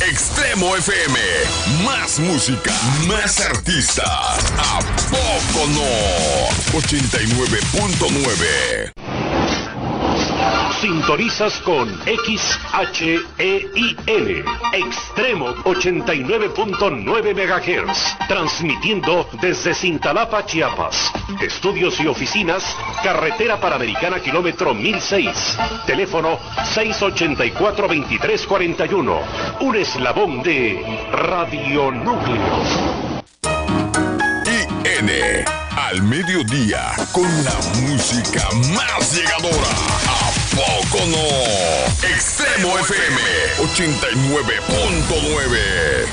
Extremo FM. Más música, más artistas. ¿A poco no? 89.9. Sintonizas con XHEIN, Extremo 89.9 MHz, transmitiendo desde Cintalapa, Chiapas. Estudios y oficinas, Carretera Panamericana, kilómetro 1006. Teléfono 684-2341. Un eslabón de Radio Núcleo. IN, al mediodía, con la música más llegadora. ¿A poco no? Extremo FM 89.9.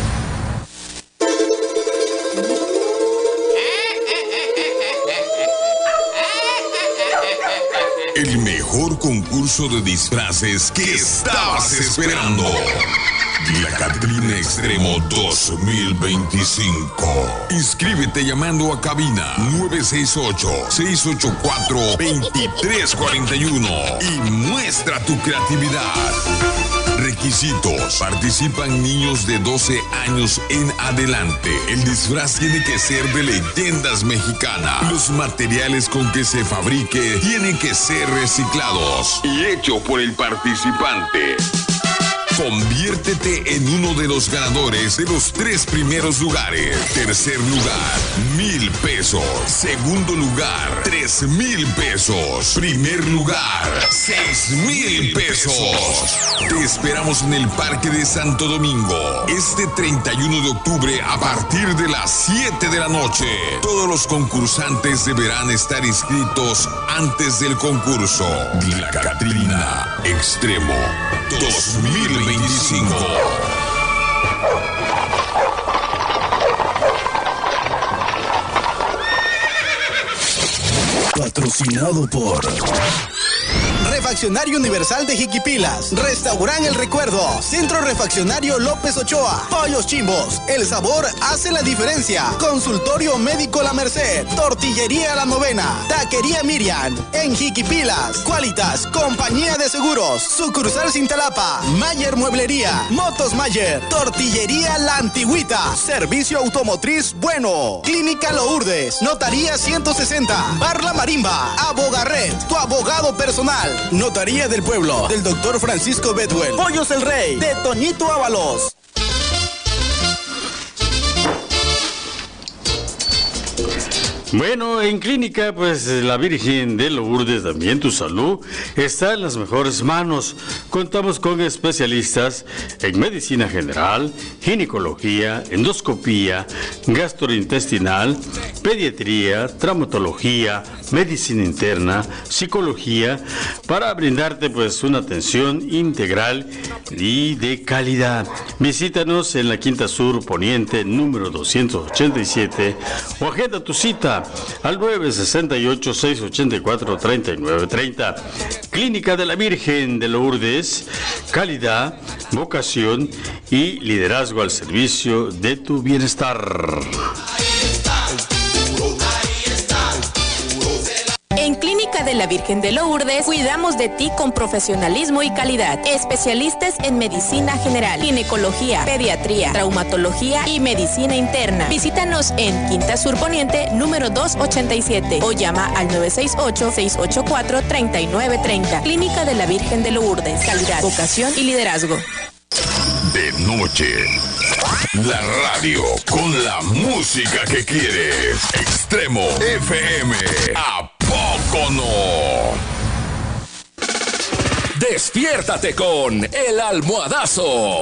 El mejor concurso de disfraces que estabas esperando. La Catrina Extremo 2025. Inscríbete llamando a cabina 968-684-2341 y muestra tu creatividad. Requisitos: participan niños de 12 años en adelante. El disfraz tiene que ser de leyendas mexicanas. Los materiales con que se fabrique tienen que ser reciclados y hecho por el participante. Conviértete en uno de los ganadores de los 3 primeros lugares. Tercer lugar, 1,000 pesos. Segundo lugar, 3,000 pesos. Primer lugar, 6,000 pesos. Te esperamos en el Parque de Santo Domingo este 31 de octubre a partir de las 7 de la noche. Todos los concursantes deberán estar inscritos antes del concurso. La Catrina Extremo 2025. Patrocinado por Refaccionario Universal de Jiquipilas, Restaurant El Recuerdo, Centro Refaccionario López Ochoa, Pollos Chimbos, el sabor hace la diferencia, Consultorio Médico La Merced, Tortillería La Novena, Taquería Miriam, en Jiquipilas, Qualitas, Compañía de Seguros, Sucursal Cintalapa, Mayer Mueblería, Motos Mayer, Tortillería La Antigüita, Servicio Automotriz Bueno, Clínica Lourdes, Notaría 160, Bar La Marimba, Abogarret, tu abogado personal. Notaría del Pueblo, del Dr. Francisco Bedwell. Pollos El Rey, de Toñito Ábalos. Bueno, en clínica, pues la Virgen de Lourdes, también tu salud está en las mejores manos. Contamos con especialistas en medicina general, ginecología, endoscopía, gastrointestinal, pediatría, traumatología, medicina interna, psicología, para brindarte pues una atención integral y de calidad. Visítanos en la Quinta Sur Poniente, número 287, o agenda tu cita al 968-684-3930. Clínica de la Virgen de Lourdes, calidad, vocación y liderazgo al servicio de tu bienestar. En Clínica de la Virgen de Lourdes, cuidamos de ti con profesionalismo y calidad. Especialistas en medicina general, ginecología, pediatría, traumatología y medicina interna. Visítanos en Quinta Sur Poniente, número 287, o llama al 968-684-3930. Clínica de la Virgen de Lourdes, calidad, vocación y liderazgo. De noche, la radio con la música que quieres. Extremo FM. ¿A poco no? Despiértate con El Almohadazo.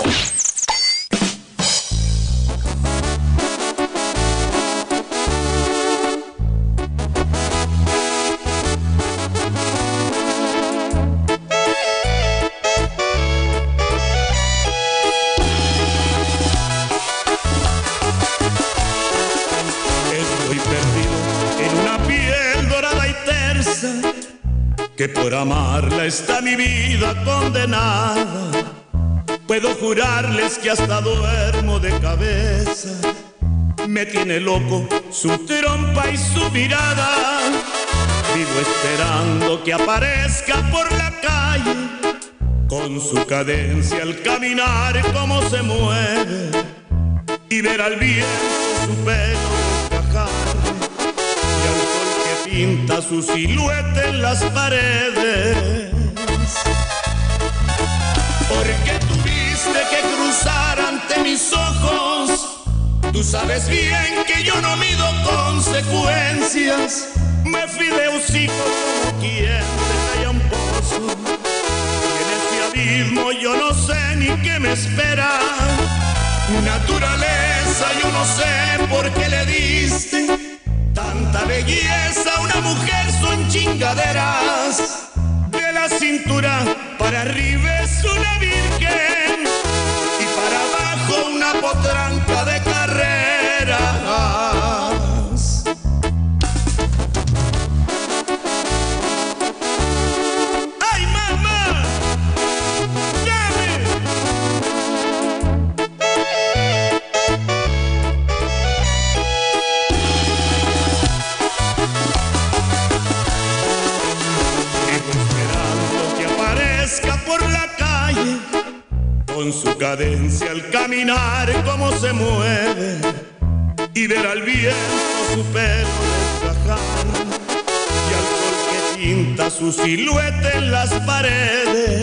Que por amarla está mi vida condenada. Puedo jurarles que hasta duermo de cabeza. Me tiene loco su trompa y su mirada. Vivo esperando que aparezca por la calle con su cadencia al caminar cómo se mueve y ver al viento su pelo desgajar y al sol que pinta su silueta en las paredes. Porque tuviste que cruzar ante mis ojos, tú sabes bien que yo no mido consecuencias. Me fui de hocico como quien se cae a un pozo, y en este abismo yo no sé ni qué me espera. Naturaleza, yo no sé por qué le diste tanta belleza a una mujer, son chingaderas. De la cintura para arriba es una virgen y para abajo una potranca de carreras. ¡Ay, mamá! ¡Dame! Por la calle, con su cadencia al caminar cómo se mueve y ver al viento su pelo desgajar y al sol que pinta su silueta en las paredes.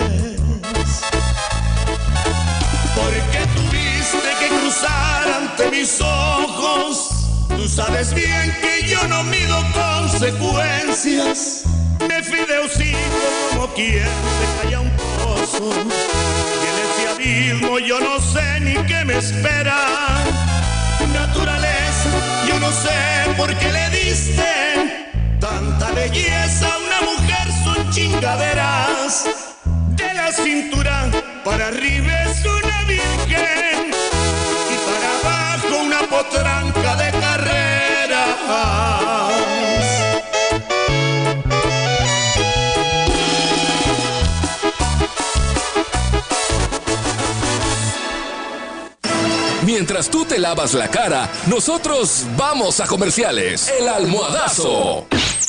Porque tuviste que cruzar ante mis ojos, tú sabes bien que yo no mido consecuencias. Me fui de hocico como quien se cae a un pozo, y en ese abismo yo no sé ni qué me espera. Naturaleza, yo no sé por qué le diste tanta belleza a una mujer, son chingaderas. De la cintura para arriba es una virgen y para abajo una potranca de carreras. Mientras tú te lavas la cara, nosotros vamos a comerciales. El Almohadazo.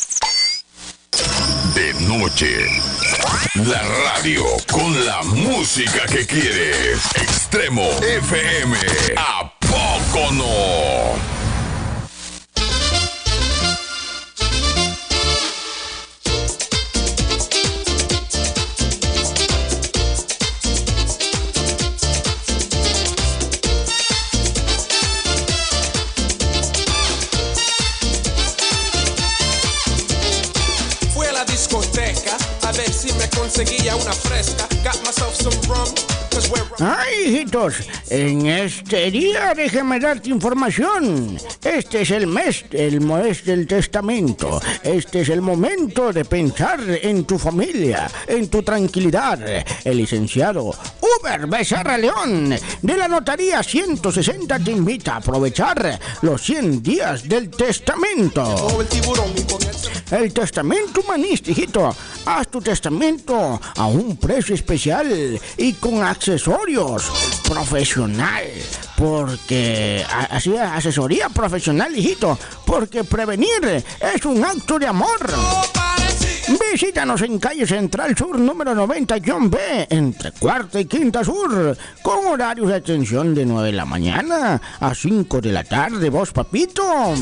De noche, la radio con la música que quieres. Extremo FM. ¿A poco no? Conseguía una fresca, got myself some rum, 'cause we're... Ay, hijitos, en este día déjeme darte información. Este es el mes del testamento. Este es el momento de pensar en tu familia, en tu tranquilidad. El licenciado Uber Becerra León de la Notaría 160 te invita a aprovechar los 100 días del testamento. El testamento humanista, hijito. Haz tu testamento a un precio especial y con accesorios profesional. Porque, así es, asesoría profesional, hijito. Porque prevenir es un acto de amor. Visítanos en calle Central Sur número 90-B, entre Cuarta y Quinta Sur, con horarios de atención de 9 de la mañana a 5 de la tarde, vos, papito.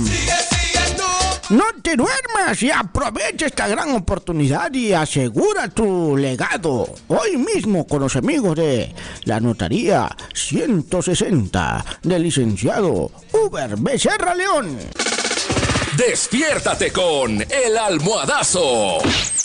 No te duermas y aprovecha esta gran oportunidad y asegura tu legado hoy mismo con los amigos de la Notaría 160 del licenciado Uber Becerra León. Despiértate con El Almohadazo.